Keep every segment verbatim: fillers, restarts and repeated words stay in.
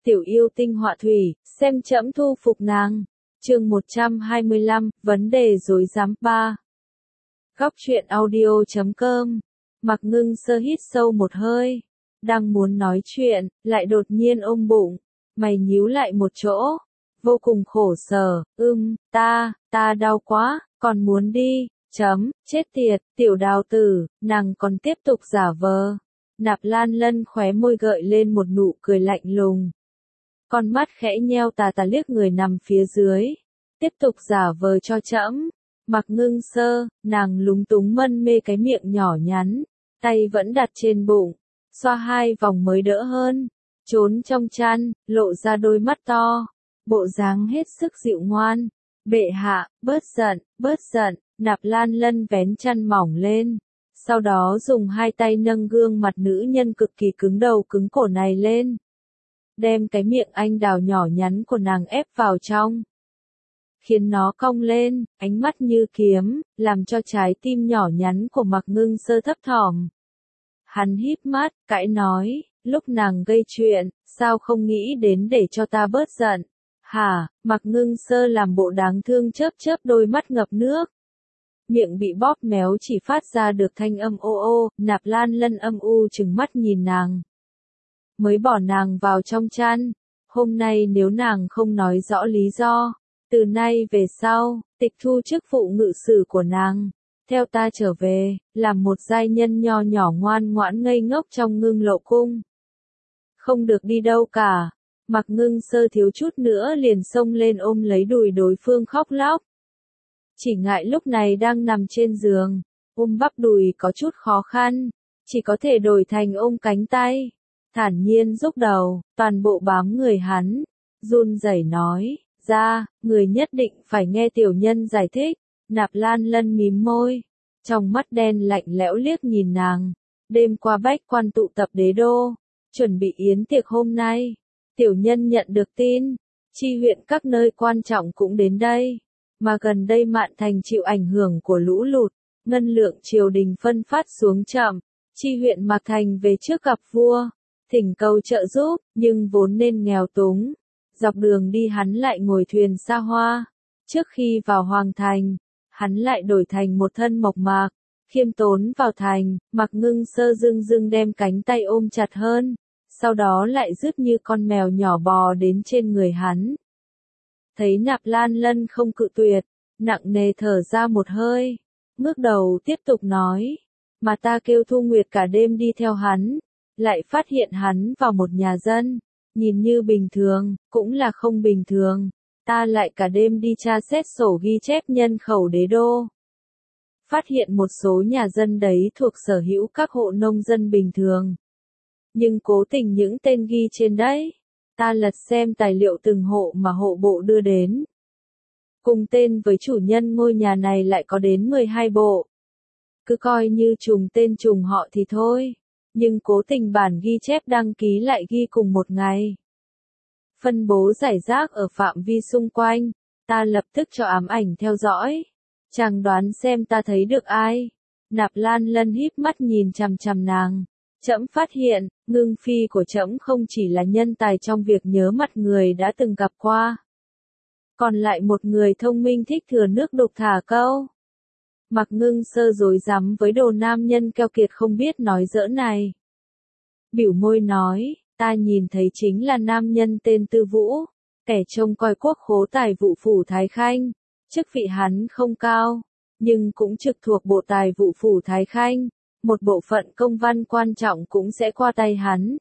tiểu yêu tinh họa thủy, xem trẫm thu phục nàng. Chương một trăm hai mươi lăm, vấn đề rối rắm ba. Góc truyện audio chấm com. Mạc Ngưng Sơ hít sâu một hơi, đang muốn nói chuyện, lại đột nhiên ôm bụng, mày nhíu lại một chỗ, vô cùng khổ sở, ưm, ta, ta đau quá, còn muốn đi, chấm, chết tiệt, tiểu đào tử, nàng còn tiếp tục giả vờ. Nạp Lan Lân khóe môi gợi lên một nụ cười lạnh lùng. Con mắt khẽ nheo tà tà liếc người nằm phía dưới, tiếp tục giả vờ cho trẫm. Mạc Ngưng Sơ, nàng lúng túng mân mê cái miệng nhỏ nhắn, tay vẫn đặt trên bụng, xoa hai vòng mới đỡ hơn, trốn trong chăn, lộ ra đôi mắt to, bộ dáng hết sức dịu ngoan. Bệ hạ, bớt giận, bớt giận. Nạp Lan Lân vén chăn mỏng lên, sau đó dùng hai tay nâng gương mặt nữ nhân cực kỳ cứng đầu cứng cổ này lên, đem cái miệng anh đào nhỏ nhắn của nàng ép vào trong, khiến nó cong lên, ánh mắt như kiếm, làm cho trái tim nhỏ nhắn của Mạc Ngưng Sơ thấp thỏm. Hắn híp mắt, cãi nói, lúc nàng gây chuyện, sao không nghĩ đến để cho ta bớt giận? Hả? Mạc Ngưng Sơ làm bộ đáng thương chớp chớp đôi mắt ngập nước. Miệng bị bóp méo chỉ phát ra được thanh âm ô ô. Nạp Lan Lân âm u trừng mắt nhìn nàng, mới bỏ nàng vào trong chăn. Hôm nay nếu nàng không nói rõ lý do, từ nay về sau, tịch thu chức vụ ngự sử của nàng, theo ta trở về, làm một giai nhân nho nhỏ ngoan ngoãn ngây ngốc trong Ngưng Lộ cung. Không được đi đâu cả. Mạc Ngưng Sơ thiếu chút nữa liền xông lên ôm lấy đùi đối phương khóc lóc. Chỉ ngại lúc này đang nằm trên giường, ôm bắp đùi có chút khó khăn, chỉ có thể đổi thành ôm cánh tay, thản nhiên rúc đầu, toàn bộ bám người hắn, run rẩy nói, ra, người nhất định phải nghe tiểu nhân giải thích. Nạp Lan Lân mím môi, trong mắt đen lạnh lẽo liếc nhìn nàng. Đêm qua bách quan tụ tập đế đô, chuẩn bị yến tiệc hôm nay, tiểu nhân nhận được tin, chi huyện các nơi quan trọng cũng đến đây. Mà gần đây Mạn Thành chịu ảnh hưởng của lũ lụt, ngân lượng triều đình phân phát xuống chậm, chi huyện Mạc Thành về trước gặp vua, thỉnh cầu trợ giúp, nhưng vốn nên nghèo túng, dọc đường đi hắn lại ngồi thuyền xa hoa. Trước khi vào hoàng thành, hắn lại đổi thành một thân mộc mạc, khiêm tốn vào thành. Mạc Ngưng Sơ dưng dưng đem cánh tay ôm chặt hơn, sau đó lại rứt như con mèo nhỏ bò đến trên người hắn. Thấy Nạp Lan Lân không cự tuyệt, nặng nề thở ra một hơi, ngước đầu tiếp tục nói, mà ta kêu Thu Nguyệt cả đêm đi theo hắn, lại phát hiện hắn vào một nhà dân, nhìn như bình thường, cũng là không bình thường, ta lại cả đêm đi tra xét sổ ghi chép nhân khẩu đế đô. Phát hiện một số nhà dân đấy thuộc sở hữu các hộ nông dân bình thường, nhưng cố tình những tên ghi trên đấy, ta lật xem tài liệu từng hộ mà hộ bộ đưa đến, cùng tên với chủ nhân ngôi nhà này lại có đến mười hai bộ. Cứ coi như trùng tên trùng họ thì thôi, nhưng cố tình bản ghi chép đăng ký lại ghi cùng một ngày, phân bố rải rác ở phạm vi xung quanh. Ta lập tức cho ám ảnh theo dõi, chàng đoán xem ta thấy được ai? Nạp Lan Lân híp mắt nhìn chằm chằm nàng. Trẫm phát hiện, Ngưng phi của trẫm không chỉ là nhân tài trong việc nhớ mặt người đã từng gặp qua, còn lại một người thông minh thích thừa nước đục thả câu. Mạc Ngưng Sơ rối rắm với đồ nam nhân keo kiệt không biết nói giỡn này. Bĩu môi nói, ta nhìn thấy chính là nam nhân tên Tư Vũ, kẻ trông coi quốc khố tài vụ phủ Thái Khanh. Chức vị hắn không cao, nhưng cũng trực thuộc bộ tài vụ phủ Thái Khanh. Một bộ phận công văn quan trọng cũng sẽ qua tay hắn.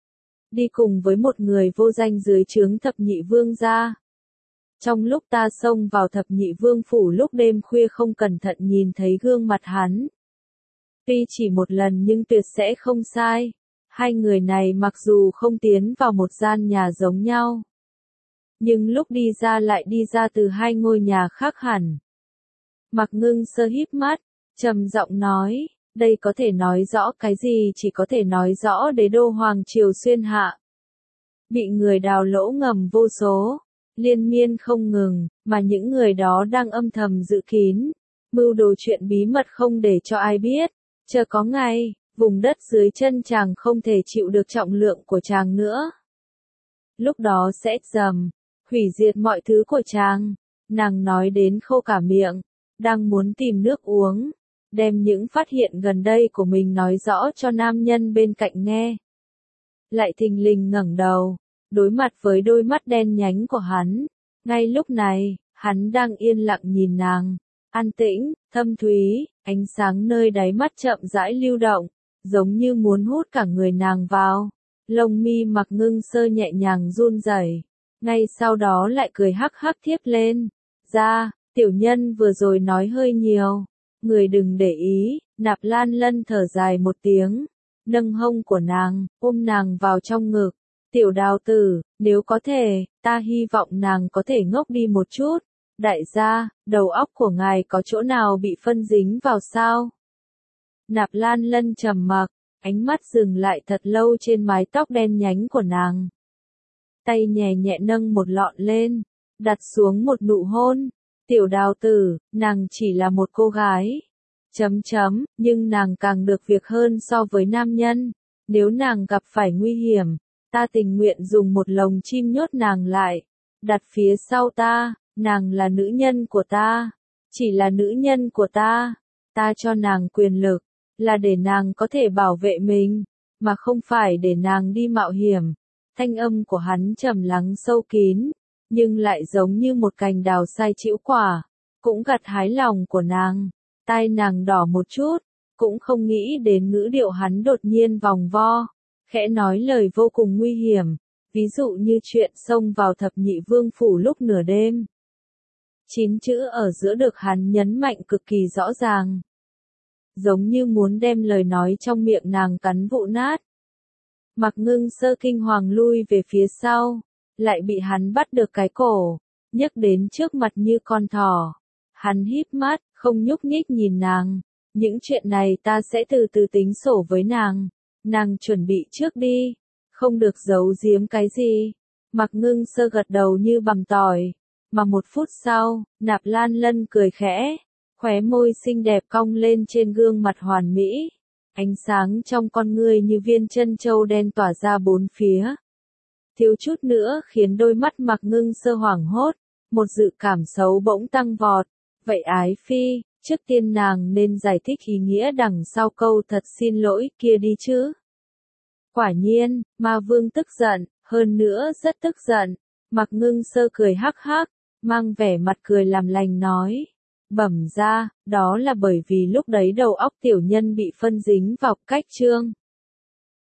Đi cùng với một người vô danh dưới trướng thập nhị vương gia. Trong lúc ta xông vào thập nhị vương phủ lúc đêm khuya không cẩn thận nhìn thấy gương mặt hắn. Tuy chỉ một lần nhưng tuyệt sẽ không sai. Hai người này mặc dù không tiến vào một gian nhà giống nhau, nhưng lúc đi ra lại đi ra từ hai ngôi nhà khác hẳn. Mạc Ngưng Sơ híp mắt, trầm giọng nói, đây có thể nói rõ cái gì? Chỉ có thể nói rõ đế đô hoàng triều xuyên hạ bị người đào lỗ ngầm vô số, liên miên không ngừng, mà những người đó đang âm thầm dự kín, mưu đồ chuyện bí mật không để cho ai biết. Chờ có ngày, vùng đất dưới chân chàng không thể chịu được trọng lượng của chàng nữa. lúc đó sẽ dầm, hủy diệt mọi thứ của chàng. Nàng nói đến khô cả miệng, đang muốn tìm nước uống, đem những phát hiện gần đây của mình nói rõ cho nam nhân bên cạnh nghe. Lại thình lình ngẩng đầu, đối mặt với đôi mắt đen nhánh của hắn. Ngay lúc này, hắn đang yên lặng nhìn nàng, an tĩnh, thâm thúy, ánh sáng nơi đáy mắt chậm rãi lưu động, giống như muốn hút cả người nàng vào. Lông mi Mặc Ngưng Sơ nhẹ nhàng run rẩy, ngay sau đó lại cười hắc hắc thiếp lên. Ra, tiểu nhân vừa rồi nói hơi nhiều, người đừng để ý. Nạp Lan Lân thở dài một tiếng, nâng hông của nàng, ôm nàng vào trong ngực. Tiểu đào tử, nếu có thể, ta hy vọng nàng có thể ngốc đi một chút. Đại gia, đầu óc của ngài có chỗ nào bị phân dính vào sao? Nạp Lan Lân trầm mặc, ánh mắt dừng lại thật lâu trên mái tóc đen nhánh của nàng. Tay nhẹ nhẹ nâng một lọn lên, đặt xuống một nụ hôn. Tiểu đào tử, nàng chỉ là một cô gái. Chấm chấm, nhưng nàng càng được việc hơn so với nam nhân. Nếu nàng gặp phải nguy hiểm, ta tình nguyện dùng một lồng chim nhốt nàng lại, đặt phía sau ta. Nàng là nữ nhân của ta, chỉ là nữ nhân của ta. Ta cho nàng quyền lực, là để nàng có thể bảo vệ mình, mà không phải để nàng đi mạo hiểm. Thanh âm của hắn trầm lắng sâu kín, nhưng lại giống như một cành đào sai chĩu quả, cũng gặt hái lòng của nàng. Tai nàng đỏ một chút, cũng không nghĩ đến ngữ điệu hắn đột nhiên vòng vo, khẽ nói lời vô cùng nguy hiểm, ví dụ như chuyện xông vào thập nhị vương phủ lúc nửa đêm. Chín chữ ở giữa được hắn nhấn mạnh cực kỳ rõ ràng, giống như muốn đem lời nói trong miệng nàng cắn vụn nát. Mặc Ngưng Sơ kinh hoàng lui về phía sau, lại bị hắn bắt được cái cổ, nhấc đến trước mặt như con thỏ. Hắn híp mắt, không nhúc nhích nhìn nàng. Những chuyện này ta sẽ từ từ tính sổ với nàng. Nàng chuẩn bị trước đi, không được giấu giếm cái gì. Mặc Ngưng Sơ gật đầu như bằm tỏi. Mà một phút sau, Nạp Lan Lân cười khẽ, khóe môi xinh đẹp cong lên trên gương mặt hoàn mỹ. Ánh sáng trong con ngươi như viên chân châu đen tỏa ra bốn phía. Thiếu chút nữa khiến đôi mắt Mặc Ngưng Sơ hoảng hốt, một dự cảm xấu bỗng tăng vọt. Vậy Ái Phi, trước tiên nàng nên giải thích ý nghĩa đằng sau câu thật xin lỗi kia đi chứ. Quả nhiên, Ma Vương tức giận, hơn nữa rất tức giận. Mặc Ngưng Sơ cười hắc hắc, mang vẻ mặt cười làm lành nói. Bẩm ra, đó là bởi vì lúc đấy đầu óc tiểu nhân bị phân dính vào cách trương.